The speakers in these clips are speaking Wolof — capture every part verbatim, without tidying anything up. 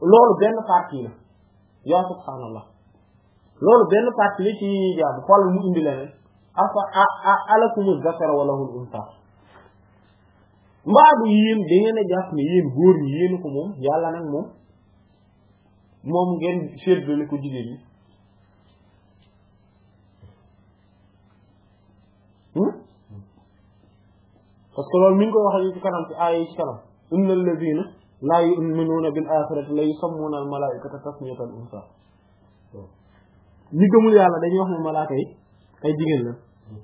loolu benn partie la yaa subhaanallah loolu benn partie la ci jaamu xoolal mu indi leneen afa alakumu zakara wa lahul unsa mbaadu yéen da ngeen a jàpp ne yéen góor ñi yéen ko moom yàlla nag moom moom ngeen séddale ko jigéen ñi parce que loolu mi ngi koy wax ci kanam ci aaya yi ci kanam innal ladina laa yu'minuuna bil aaxirati la yusammuuna al malaa'ikata tasmiyatal unsaa ñi gëmul yàlla dañuy wax ne malaaka yi ay jigéen la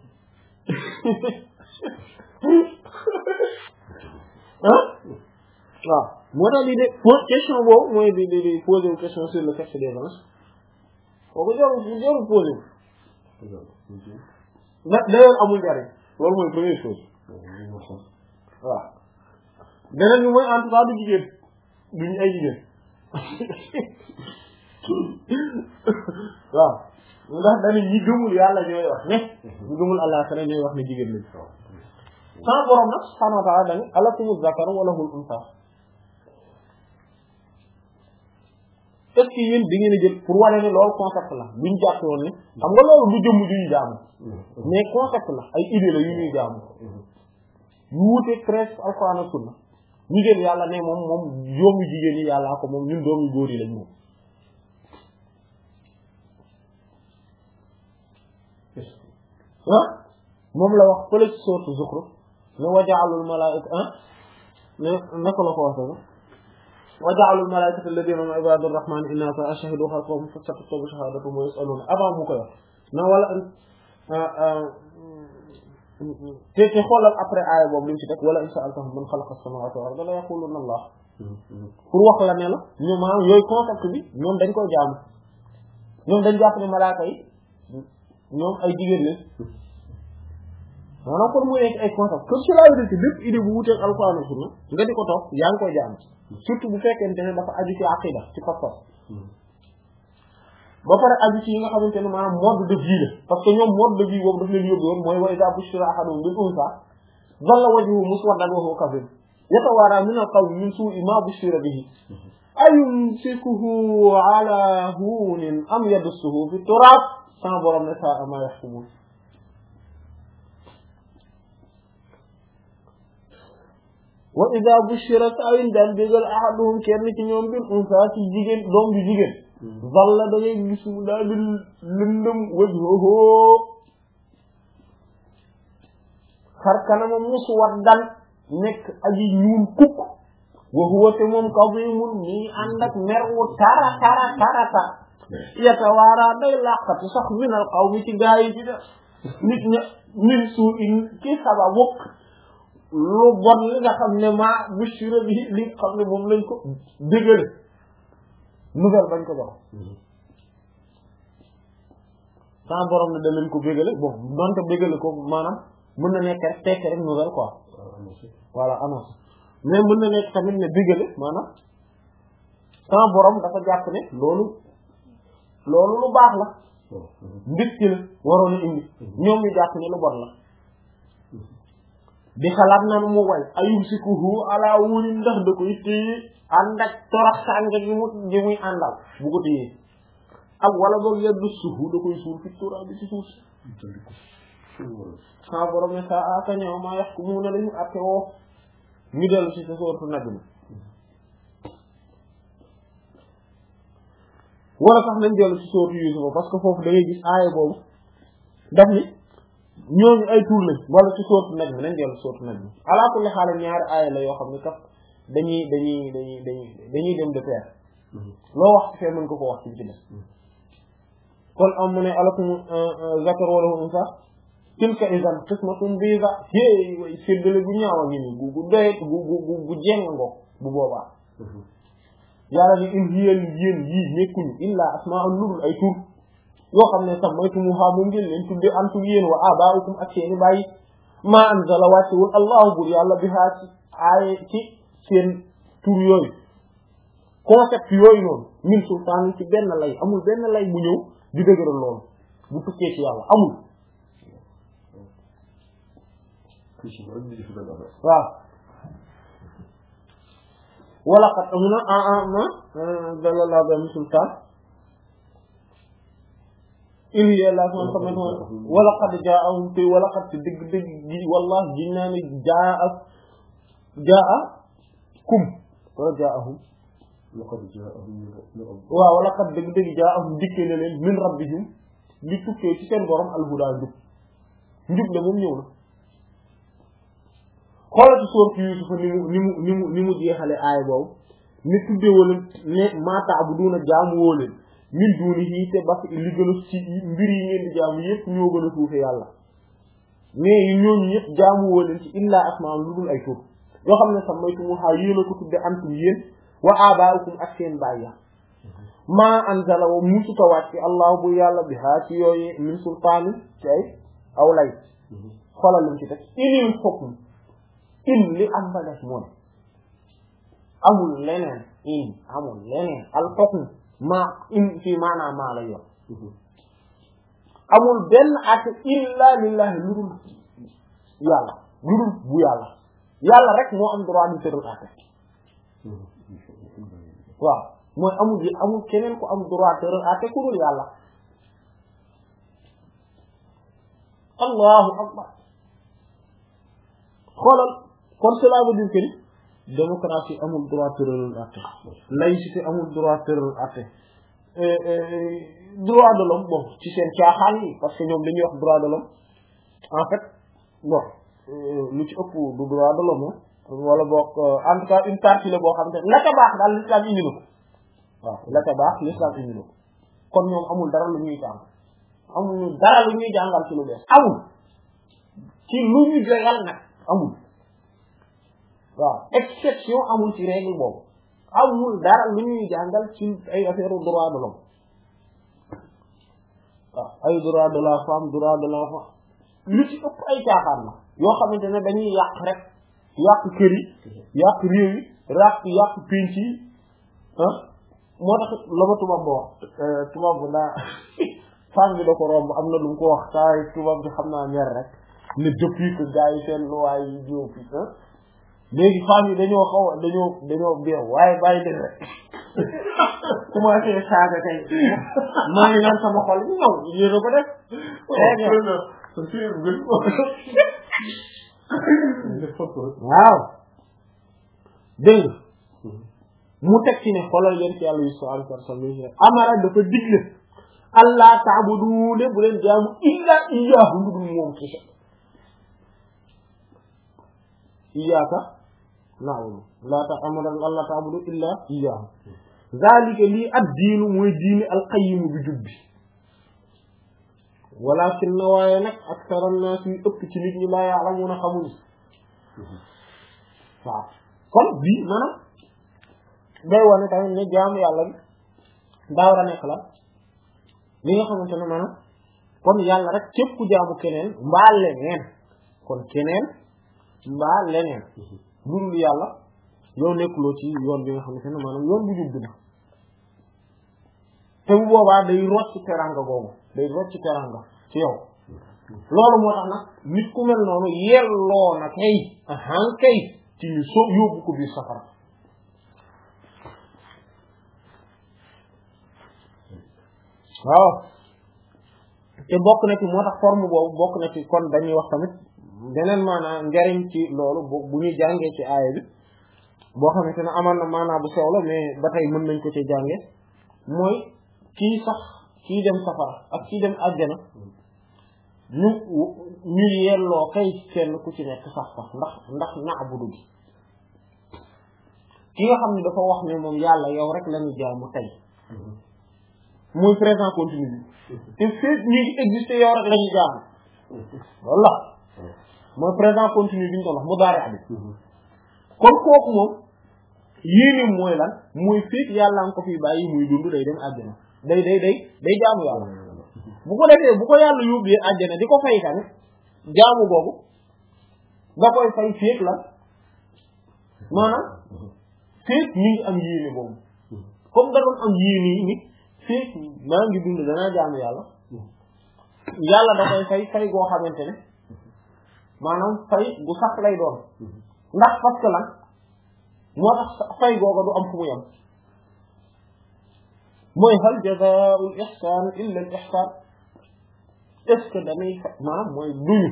ah waaw moo tax lii de pose question boobu mooy di di di poser question sur le sexe des anges kooku jarul jarul poser na d'ailleurs amul njariñ loolu mooy première chose waaw beneen bi mooy en tout cas du jigéen duñu ay jigéen waaw ndax dañu ñi gëmul yàlla ñooy wax ne ñi gëmul àllaaxira ñooy wax ne jigéen lañ sama borom nag subhaanahu wa ta'aala dañu alakumu zakaru wa lahul unsaa est-ce que yéen da ngeen a jël pour wane ne loolu concept la buñ jàpp woon ne xam nga loolu du jëmm ju ñu jaamu mais concept la ay idée la yu ñuy jaamu yu wuute treize alxuraan ak sunna ñu jël yàlla ne moom moom doomu jigéen yi yàllaa ko moom ñun doomu góor yi lañ moom ah moom la wax fële ci sourate Zukhruf ne waja'alul malaa'ikata ah ne naka la ko waxee waja'alul malaa'ikata alladhiina hum ibaadu rahmaani inaasan ashhadu khalqahum fasataktubu shahaadatuhum wa yus'aluuna avant mu koy wax na wala te te xoolal après aaya boobu li mu ci teg wala in sa'altahum man khalaqa as-samaawaati wal arda la yaquluuna Allah pour wax la ne la ñoom maanaam yooyu concept bi ñoom dañ koy jaamu ñoom dañ jàpp ne malaaka yi ñoom ay jigéen lañ maanaam kon muy nekk ay concept comme cela veut dire que bépp idée bu wuteeg alquran ak sunna nga di ko topp yaa ngi koy jaamu surtout bu fekkente ne dafa aju ci aqida ci pas-pas ba pare aju ci yi nga xamante ne maanaam mode de vie la parce que ñoom mode de vie boobu daf leen yóbbu woon mooy wa idha bushira ahaduhum bil unsa dhalla wajhuhu muswaddan wa huwa kadhib yatawara min al-qawmi min su'i ma bushira bihi ayumsikuhu ala hunin am yadussuhu fi turab sama borom ne sa'a ma yahkumun wa idha bushira sa'in daan bégal ahaduhum kenn ci ñoom bil unsa ci jigéen doom ju jigéen zalla da ngay gis mu daal di lëndëm wajhuhu xar kanamam muswaddan nekk aji ñuul kukk wa huwa te moom kadhimun nii ànd ak mer wu tara tara tara tara yatawaara day laqatu sax minal qawmi ci gaa yi ci def nit ña min suu in ci sababu lu bon li nga xam ne maa bushira bi li nga xam ne moom lañ ko dégale nouvelle bañ ko jox sans borom ne da leen ko bégale bon donte bégale ko maanaam mën na nekk rek tekk rek nouvelle quoi voilà annonce mais mën na nekk tamit ne bégale maanaam sans borom dafa jàpp ne loolu loolu lu baax la mbégte la waroon a indi ñoom ñu jàpp ne lu bon la di xalaat naan mu way ayumsikuhu ala wuni ndax da koy téye ànd ak torox sànge gi mu gi muy àndal bu ko téyee ak wala boog yeddu suhu da koy suul fi tuura bi ci suuf si sa borom ne sa aka ñëw maa yax ku mu ne lañu atte woo ñu dellu ci sa sooratu Najm wala sax nañ dellu ci sooratu Yuusuf parce que foofu da ngay gis aaya boobu daf ni ñooñu ay tur lañ wala ci sooratu Najm nañ dellu ci sooratu Najm ala kulli xaal ñaari aaya la yoo xam ne kat dañuy dañuy dañuy dañuy dañuy dem de pair loo wax ci fee mën ko ko wax ci ci des kon am mu ne alakum zakar wala unsa tilka idan qismatun biza é way séddale bu ñaaw a ngi ni gu gu doyet gu gu gu jeng ngo bu boobaa yàlla ni in hiya yéen yii nekkuñu illa asma'un lurul ay tur yoo xam ne sammaytumuha moom ngeen leen tudde antum yéen wa aba'ukum ak seeni bàyyi ma anzala wàccewul allahu bur yàlla bihaa ci aaye ci seen tur yooyu concept yooyu noonu min sultaan ci benn lay amul benn lay bu ñëw di dëgëral loolu bu tukkee ci yàlla amul waaw wala qad amuna ah ah ma dalallah ba sultan il y a la son tamit wala qad jaa'ahum te wala qad dëgg dëgg gi wallahi giñ naa ne jaa jaa kum wala jaa'ahum laqad jaa'ahum waaw wala qad dëgg dëgg jaa'ahum dikkee na leen min rabbihim li tukkee ci seen borom alhuda njub njub la moom ñëw na xoolal ci sourate Yuusuf ni mu ni mu ni mu ni mu jeexale aaya boobu ne tuddee wala ne maa ta'buduuna jaamu woo leen min duunihi te ba li gën a ci mbir yi ngeen di jaamu yëpp ñoo gën a suufe yàlla mais ñooñu yëpp jaamu woo leen ci illaa asmaa'an lu dul ay tur yoo xam ne sax maytumuuhaa yéen a ko tudde antum yéen wa aabaa'ukum ak seen baay ya maa anzala wa musuta wàcc allah bu yàlla bi haa ci yooyu min sultaani ci ay aw lay xoolal lim ci teg inil hukm in li am ba def mooy amul leneen in amul leneen al hukm maa in fii maanaam maa la yor amul benn àtte illa lillahi lu dul yàlla lu dul bu yàlla yàlla rek moo am droit di tëral àtte waaw mooy amul yi amul keneen ku am droit tëral àtte ku dul yàlla allahu akbar xoolal kon cela veut dire que ni démocratie amul droit tëral àtte laïcité amul droit tëral àtte droit de l'homme bon ci seen caaxaan yi parce que ñoom dañuy wax droit de l'homme en fait bon lu ci ëpp du droit de l'homme wala boog en tout cas une partie la boo xam ne la ca baax daal l'islam indi na ko waaw la ca baax l'islam indi na ko kon ñoom amul dara lu ñuy jàng amul dara lu ñuy jàngal ci lu bees amul ci lu ñu joyal nag amul waaw exception amul ci règle boobu amul dara lu ñuy jàngal ci ay affaire droit de l'homme waaw ay droit de la femme droit de l'enfant lu ci ëpp ay caaxaan la yoo xamante ne dañuy yàq rek yàq kër yi yàq réew yi yàq yàq pénc yi ah moo tax la ma tubaab ba wax tubaab bi daa femme bi da ko romb am na lu mu ko wax saa yi tubaab bi xam naa mer rek ne depuis que gars yi seen loi yi jiw fi léegi femme yi dañoo xaw dañoo dañoo beew waaye bàyyi leen rek commencé saaga tey maa ngi naan sama xol bi ñëw yéen a ko def waaw dégg mu teg ci ne xoolal leen ci yàlla Yusuf alayhi salaam amara dafa digle allah ta'budu ne bu leen jaamu illa iyyahu lu dul moom ci iyyaka na'budu la ta'amara allah ta'budu illa iyyahu zalika lii ad diinu mooy diini alqayyim bi jubbi walakin na waaye nag aksara naas yi ëpp ci nit ñi laa ya'lamuuna xamuñu waaw kon bii maanaam day wane tamit ne jaamu yàlla bi daa war a nekk la li nga xamante ne maanaam kon yàlla rek képp ku jaamu keneen mbaa leneen kon keneen mbaa leneen lu dul yàlla yow nekkuloo ci yoon bi nga xamante ne maanaam yoon bu jub na te bu boobaa day rocc teranga googu day rocc teranga ci yow loolu moo tax nag nit ku mel noonu yelloo na kay ahan kay ci ñu so yóbbu ko biir safara waaw te bokk na ci moo tax forme boobu bokk na ci kon dañuy wax tamit beneen maanaam njariñ ci loolu bu ñuy jàngee ci aaya bi boo xamante ne amal na maanaam bu sew la mais ba tey mën nañ ko ci jànge mooy kii sax kii dem safara ak kii dem àjjana ñu ñu yelloo kay kenn ku ci nekk sax sax ndax ndax na'budu bi ki nga xam ne dafa wax ne moom yàlla yow rek lañu jaamu tey muy présent continu bi te féet ñi ngi existé yow rek lañu jaamu walla mooy présent continu bi ñu doon wax mu daari abi kon kooku moom yéenéem mooy lan mooy féet yàlla nga ko fi bàyyi muy dund day dem àjjana day day day day jaamu yàlla bu ko defee bu ko yàlla yóbbee àjjana di ko fay tamit jaamu boobu nga koy fay féet la maanaam féet mi ngi am yéene boobu comme da doon am yéene yi nit féet maa ngi dund danaa jaamu yàlla yàlla da koy fay fay goo xamante ne maanaam fay gu sax lay doon ndax parce que lan moo tax fay googa du am fu mu yem mooy hal jazaa'ul ihsaan illa al ihsaan est-ce que dañuy maanaam mooy duñu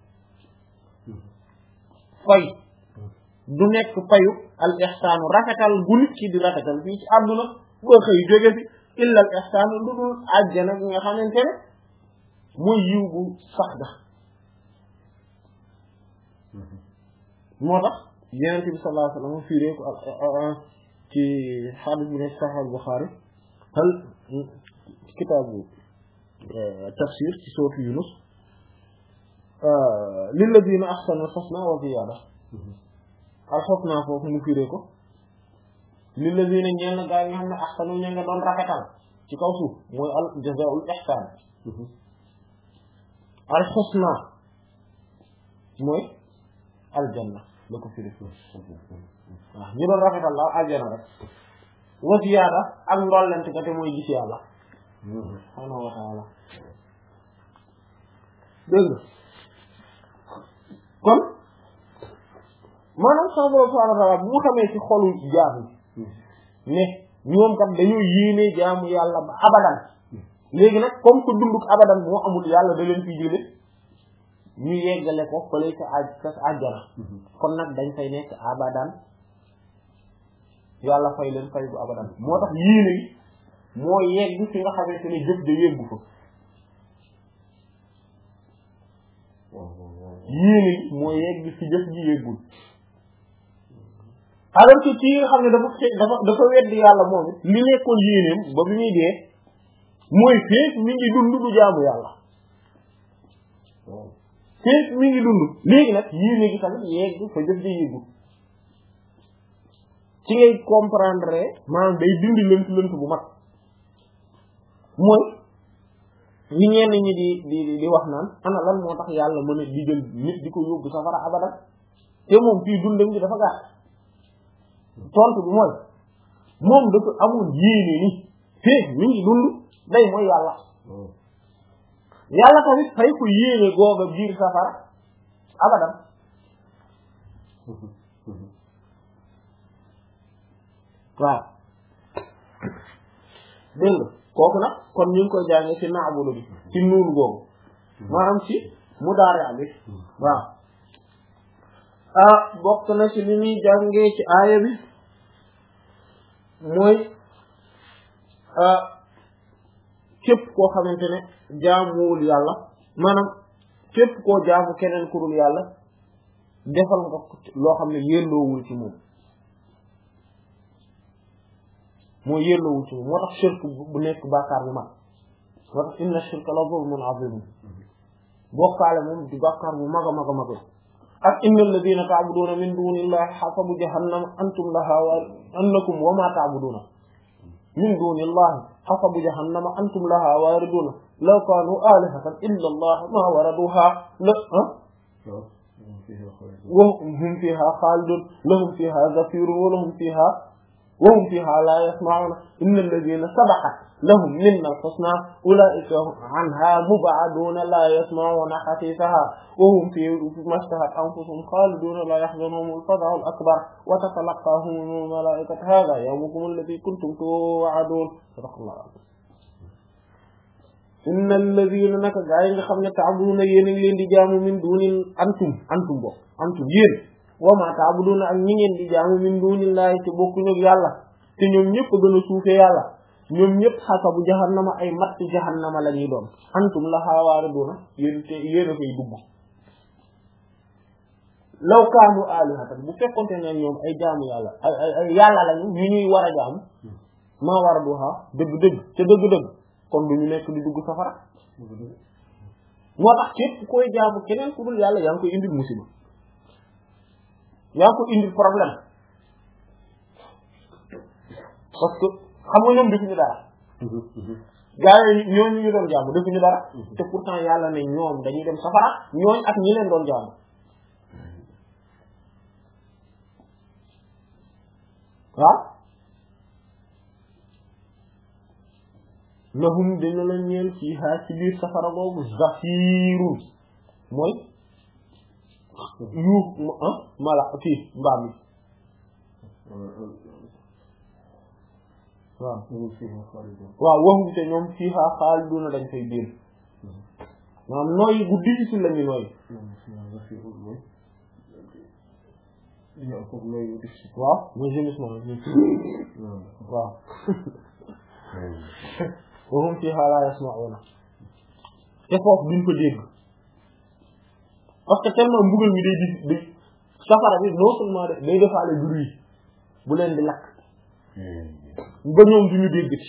fay du nekk fayu al ihsaanu rafetal gu nit ki di rafetal fii ci àdduna boo xëy jóge fi illa al ihsaanu lu dul àjjana bi nga xamante ne mooy yiw bu sax ga moo tax Yonent bi sallallahu alayhi wa sallam fiiree ko ci xadiis bi ne Sahih al-Bukhari hal kitaabu tafsir ci sourate Yunus lilladina ahsanu al-husna wa ziyaada al-husna foofu mu fiiree ko lilladina ñeel na gaa yi nga xam ne ahsanu ña nga doon rafetal ci kaw suuf mooy al jazaa'ul ihsaan al-husna mooy aljanna la ko firi waaw ñu doon rafetal la aljanna rek wa ziyaada ak ndollent ka te mooy gis yàlla subhaanahu wa ta'ala dégg nga kon maanaam sama borom subhaanahu wa ta'ala bu mu xamee ci xolu jaam yi ne ñoom kat dañoo yéene jaamu yàlla ba abadan léegi nag comme que dunduk abadan moo amul yàlla da leen fi jële ñu yeggale ko fële ca aj ca àjjana kon nag dañ fay nekk abadan yàlla fay leen fay bu abadan moo tax yéene yi moo yegg fi nga xamante ne jëf de yeggu fa yéene yi moo yegg fi jëf ji yeggul alors que ci nga xam ne dafa dafa dafa weddi yàlla moom it li nekkoon yéeneem ba bi muy dee mooy feek mi ngi dund du jaamu yàlla feek mi ngi dund léegi nag yéene gi tamit yegg fa jëf ji yeggul ci ngay comprendre maanaam day dindi lënt lënt bu mag mooy li ñenn ñi di di di wax naan ana lan moo tax yàlla mën a digal nit di ko yóbbu safara abadan te moom fii dundam gi dafa gàtt tontu bi mooy moom dafa amul yéene ni feek mi ngi dund day mooy yàlla yàlla tamit fay ko yéene googa biir safara abadan waaw dégg nga kooku nag kon ñu ngi koy jàngee ci naabudu bi ci nuun googu maanaam ci mudaari bi waaw ah bokk na ci li ñuy jàngee ci aaya bi mooy ah képp koo xamante ne jaamuwul yàlla maanaam képp koo jaamu keneen ku dul yàlla defal nga loo xam ne yelloowul ci moom moo yelloowul ci moom moo tax shirk bu nekk bàkkaar bu mag moo tax inna shirka la zulmun azim bokkaale moom di bàkkaar bu mag a mag a mag la ak inna alladina ta'buduna min dunillahi hasabu jahannam antum laha wa annakum wa ma ta'buduna min dunillahi hasabu jahannam antum laha wariduna law kanu alihatan illa allah ma waraduha la wa hum fiha khalidun lahum fiha zafirun wa lahum fiha wa hum fiha la yasma'una inna alladina sabaqat lahum minna al-husna ulaika anha mub'aduna la yasma'una hasithaha wa hum fi mashtahat anfusuhum khaliduna la yahzunuhum al-faza'u al-akbar wa tatalaqahum al-mala'ikatu hadha yawmukum alladhi kuntum tu'adun sadaqallahu inna alladhina naka gaa yi nga xam ne ta'buduna yéen a ngi leen di jaamu min dunil antum antum bo antum yéen wa ma ta'buduna ak ñi ngeen di jaamu min dunillahi te bokkuñu ak yàlla te ñoom ñëpp gën a suufee yàlla ñoom ñëpp xasabu jahannama ay matt jahannama la ñuy doon antum lahaa waariduna yéen te yéen a koy dugg law kaanu alihatan bu fekkonte ne ñoom ay jaamu yàlla ay ay ay yàlla lañu ñu ñuy war a jaamu maa waraduha dëgg-dëgg te dëgg-dëgg kon du ñu nekk di dugg safara moo tax képp koy jaamu keneen ku dul yàlla yaa ngi koy indil musiba yaa ngi koy indil problème parce que xam nga ñoom defuñu dara gaa yi ñooñu ñu doon jaamu defuñu dara te pourtant yàlla ne ñoom dañuy dem safara ñooñ ak ñi leen doon jaamu waaw lahum dina la ñeel fiha ci biir safara boobu zafirun mooy yuux ah mala kii mbaam mi waaw ñu fi xaalidun waaw waxum te ñoom fiiha xaaliduna dañ fay biir maanaam nooyi bu difficile la ñu nooyi ñu ko nooyi bu difficile waaw mooy gémissement waaw waxum fiiha la yasma'una te foofu duñ ko dégg parce que tellement mbugal mi day di day safara bi non seulement de day defaale bruit bu leen di lakk ba ñoom duñu dégg ci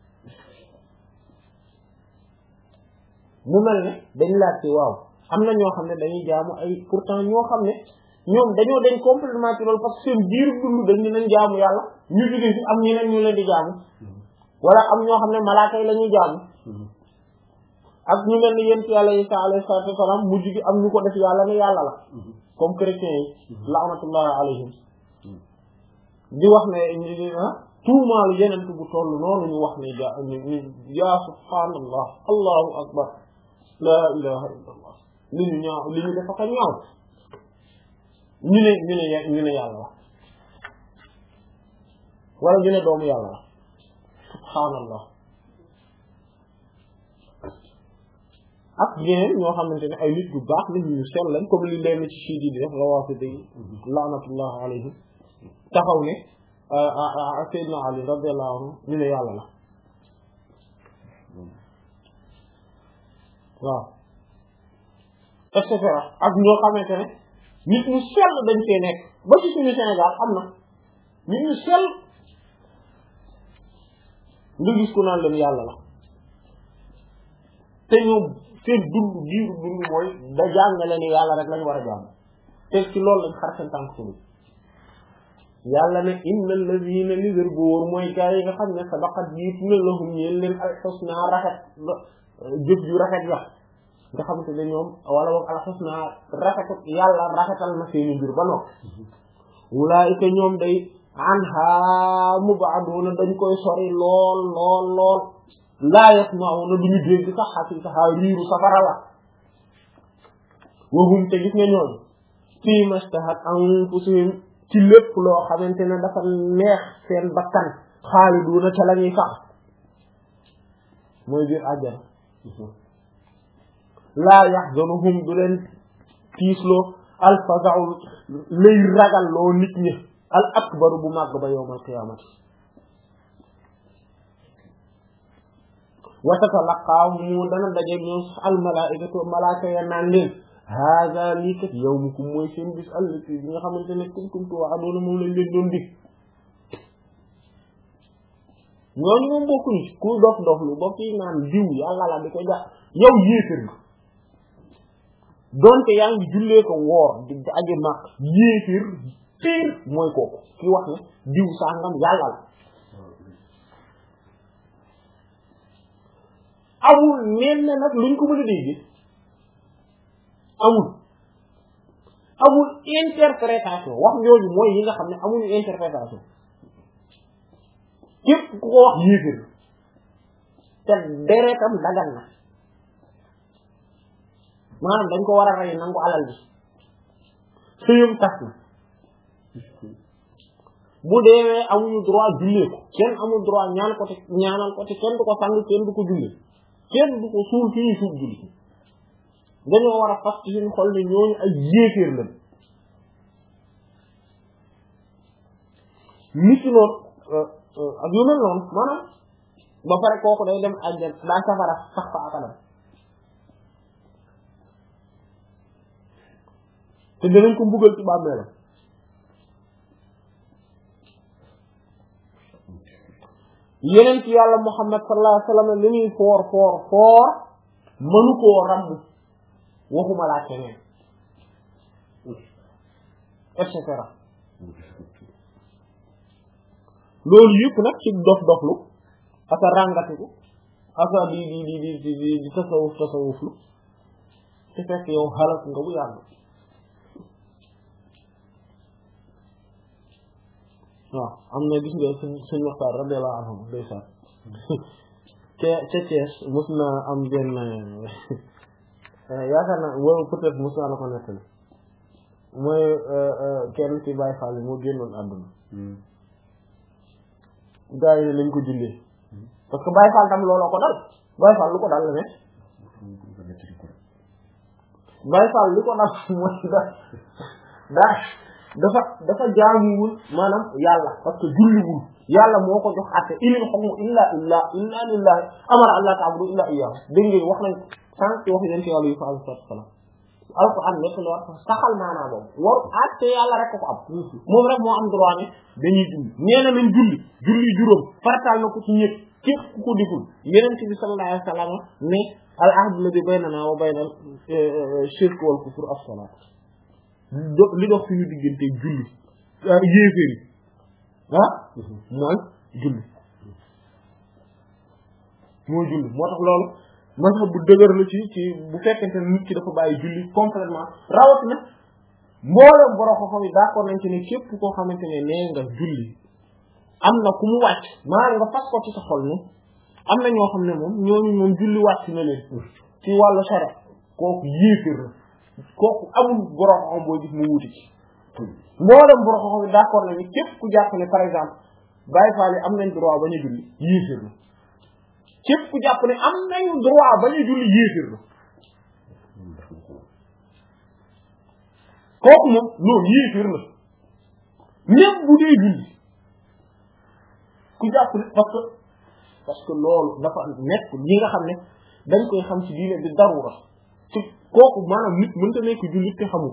mu mel ne dañ laaj ci waaw am na ñoo xam ne dañuy jaamu ay pourtant ñoo xam ne ñoom dañoo dañ complètement ci loolu parce que seen biir dund dañ ni nañ jaamu yàlla ñu jógee fi am ñeneen ñu leen di jaamu wala am ñoo xam ne malaaka yi la ñuy jaamu ak ñu mel ni yent yàlla Isa alayhi salaatu wasalaam mujj gi am ñu ko def yàlla ne yàlla la comme chrétiens yi la'natullahi alayhim di wax ne tuumaalu yeneen bu toll noonu ñu wax ne ja ya subhaanallah allahu akbar la ilaha illallah li ñu ñaaw li ñu dafa ka ñaaw ñu ne ñu ne ñu ne yàlla la wala ñu ne doomu yàlla la subhaanallah ak ñeneen ñoo xamante ne ay nit yu baax nit ñu sell lañ comme li leen ci siidi di def rawaafidi yi laanatullah alayhim taxaw ne Seydina Ali radiyallahu anhu ñu ne yàlla la waaw et cetera ak ñoo xamante ne nit ñu sell dañ fee nekk ba ci suñu Sénégal am na nit ñu sell nga gis ku naan leen yàlla la te ñoom seen dund giiru dund mooy da jàngale ni yàlla rek lañ war a jàng te ci loolu lañ xar seen tànk suñu yàlla ne innal ladina li wér bu wóor mooy gaa yi nga xam ne sabaqat jiitu na lahum ñeen leen al husna rafet jëf ju rafet la nga xamante ne ñoom wala boog al husna rafetut yàlla rafetal na seeni mbir ba noppi ulaayika ñoom day anha mubaduna dañ koy sori lool lool lool laa yasma'una duñu dégg sax xasiisaha riiru safara la wahum te gis nga ñooñu fii mastahat anfusuhum ci lépp loo xamante ne dafa neex seen bakkan xaaliduna ca la ñuy sax mooy biir àjjana laa yaxzanuhum du leen tiisloo al faza'u lay ragal loo nit ñi al akbaru bu màgg ba yawmal qiyaamati wa tatalaqaahum dana dajeeg ñoom al malaa'ikatu malaaka ya naan leen haaza lii kat yawmukum mooy seen bis allati bi nga xamante ne kuntum tu'aduuna moom lañ leen doon dig ñooñu moom bokkuñu ci ku dof dof lu bokk yi naan diw yàlla la di ko jax yow yéefér nga donte yaa ngi jullee ko woor di aji mag yéefér piir mooy kooku ki wax ne diw sàngam yàlla la amul neen na nag luñ ko mën a dégg amul amul interprétation wax ñooñu mooy yi nga xam ne amuñu interprétation képp ku ko wax yéefér te deretam dagan na maanaam dañ ko war a rey nangu alal bi sëyam tas na bu deewee amuñu droit jullee ko kenn amul droit ñaan ko te ñaanal ko te kenn du ko sang kenn du ko jullee kenn du ko suul fi ñuy suuf julli dañoo war a fas ci suñu xol ne ñooñu ay yéeféer lañ nit ki noonu ak yu mel noonu maanaam ba pare kooku day dem àjjana daa safara sax fa akadam te danañ ko mbugal ci bàmmeelam yeneen ci yàlla Muhammad sallallahu alayhi wa sallam li ñuy foor foor foor mënu koo ràmm waxuma laa keneen et cetera loolu yëpp nag ci dof doflu aka ràngatiku aka di di di di di di tasawuf tasawuflu te fekk yow xalaat nga bu yàgg waaw am na gis nga suñ suñ waxtaan radiyallahu anhu ndeysaan ca ca Thiès mos na am benn yaakaar naa wala peut-être mos naa la ko nettali mooy kenn ci Baye Fall moo génnoon àdduna gaa yi ne lañ ko jullee parce que Baye Fall tam looloo ko dal Baye Fall lu ko dal la ne Baye Fall li ko dal mooy da daa dafa dafa jaamuwul maanaam yàlla parce que julliwul yàlla moo ko jox àtte inil hukmu illa illa illa lillahi amara alla ta'budu illa iyyahu dégg ngeen wax nañ sànq ci wax yéen ci yàlla yu fa alayhi salaam alquran nekk la war saxal maanaa boobu war àtte yàlla rek ko am moom rek moo am droit ne dañuy julli nee na nañ julli julli juróom farataal na ko ci ñëpp képp ku ko digul yeneen bi sallallahu alayhi wa sallam ne al ahdu alladhi baynana wa bayna shirk wal kufr as-salat li dox suñu diggante julli yéeféeri ah mooy julli mooy julli moo tax loolu mazhab bu dëgër la ci ci bu fekkente ne nit ki dafa bàyyi julli complètement rawatina mboolem borom xam-xam yi d'accord nañ ci ne képp koo xamante ne nee nga julli am na ku mu wàcc maa nga fas ko ci sa xol ne am na ñoo xam ne moom ñooñu moom julli wàcc na leen ci wàllu sara kooku yéeféer la kooku amul borom xam boo gis mu wuti ci mboolem borom xam yi d'accord nañ ni képp ku jàpp ne par exemple Baye Fall yi am nañ droit ba ñu julli yéeféer la képp ku jàpp ne am nañu droit ba ñu julli yéeféer la kooku moom loolu yéeféer la même bu dee julli ku jàpp ne parce que parce que loolu dafa nekk ñi nga xam ne dañ koy xam ci diine di darura ci kooku maanaam nit mënta nekk jullit te xamul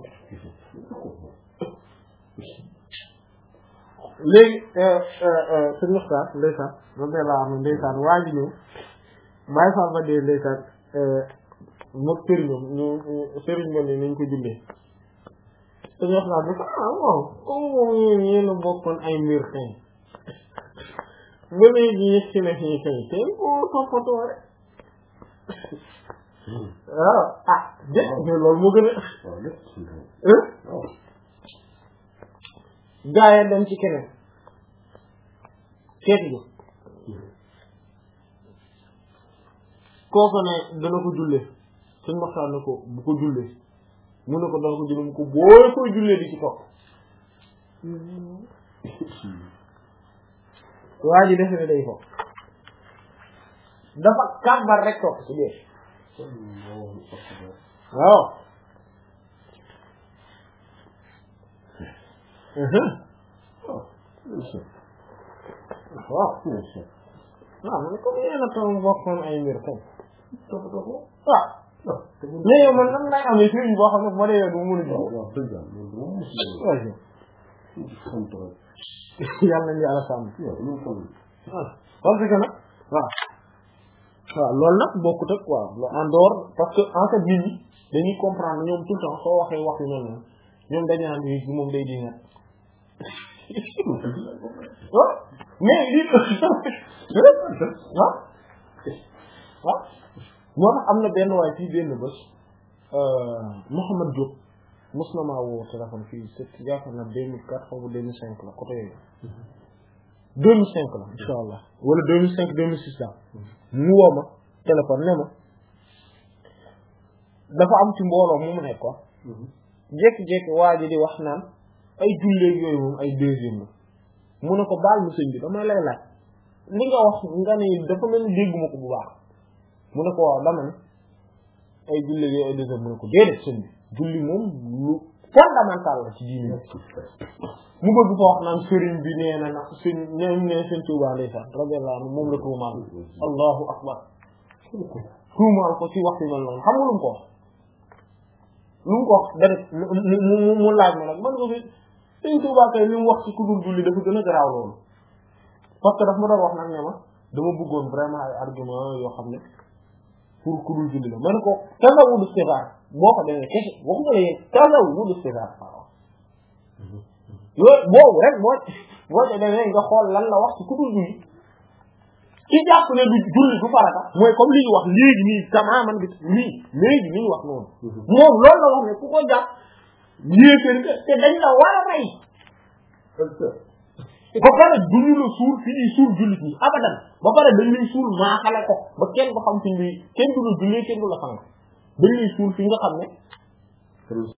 léegi sëñ Muxtaar ndeysaan rabbi laa am ndeysaan waa ji ñëw Baye Fall ba dee ndeysaan moom sëriñam ñu sëriñ ba ne nañ ko jullee sëñ Muxtaar bi ah waaw comme moom ñeen yéen a bokkoon ay mbir xëy ba léegi yëg si na fii kay te ko toppatoo rek waaw ah dé mais loolu moo gën a gaaya dem ci keneen seeti ko kooku ne dana ko jullee suñ waxtaan ne ko bu ko jullee mu ne ko dana ko jullee mu ko boo koy jullee di ci topp waa ji defe ne day ko dafa kàmbar rek topp ci biir waaw waaw waaw man comme yéen a toog bokkoon ay mbir kay waaw mais yow man nan lay amee sëriñ boo xam ne bu ma dee yow du mën a yàlla nañu yàlla sàmm parce que nag waaw waaw loolu nag bokkut ak waaw en dehors parce que en fait nit ñi dañuy comprendre ñoom tout le temps soo waxee wax yu mel noonu ñoom dañu naan bi moom day di nag mais lii ah ah moo tax am na benn waay fii benn bés Mouhamed Diop mos na maa woo téléphone fii c'est yaakaar naa deux mille quatre xaw ma deux mille cinq la côté yooyu deux mille cinq la insha allah wala deux mille cinq deux mille six la mu woo ma téléphone ne ma dafa am ci mbooloo mu mu nekk quoi jékki-jékki waa ji di wax naan ay julleeg yooyu moom ay deuxième la mu ne ko baal mu sëñ bi damay lay laaj li nga wax nga ne dafa mel ni dégguma ko bu baax mu ne ko waaw dama ne ay julleeg yooyu ay deuxième mu ne ko déedéet sëñ bi julli moom lu fondamental la ci diine mu bëgg fa wax naan sëriñ bi nee na nag sëñ ñoom ne sëñ Tuubaa ndeysaan radiyallahu anhu moom la tuumaal allahu akbar tuumaal ko ci wax yu mel noonu xam nga lu mu ko wax lu mu ko wax da mu mu laaj ma nag man ko fi sëñ Tuubaa kay li mu wax ci ku dul julli dafa gën a garaaw loolu parce que daf ma doon wax nag ne ma dama bëggoon vraiment ay argument yoo xam ne pour ku dul julli la ma ne ko tasawudu sixaar boo ko demee kese waxuma la yéen tasawudu sixaar waaw yooyu boobu rek boo boo ca demee nga xool lan la wax ci ku dul julli ki jàpp ne du julli du farata mooy comme li ñu wax léegi nii tamaaman bi lii léegi ni ñu wax noonu moom loolu la wax ne ku ko jàpp yéeféer nga te dañ la war a rey ba pare duñu la suul fi ñuy suul jullit ñi abadan ba pare dañ lay suul maaxale ko ba kenn ko xam fi ñuy kenn du la jullee kenn du la sang dañ lay suul fi nga xam ne